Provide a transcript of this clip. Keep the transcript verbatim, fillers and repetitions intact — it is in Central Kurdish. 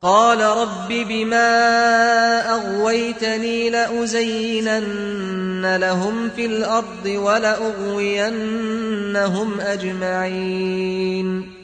قال رب بما أغويتني لأزينن لهم في الأرض ولأغوينهم أجمعين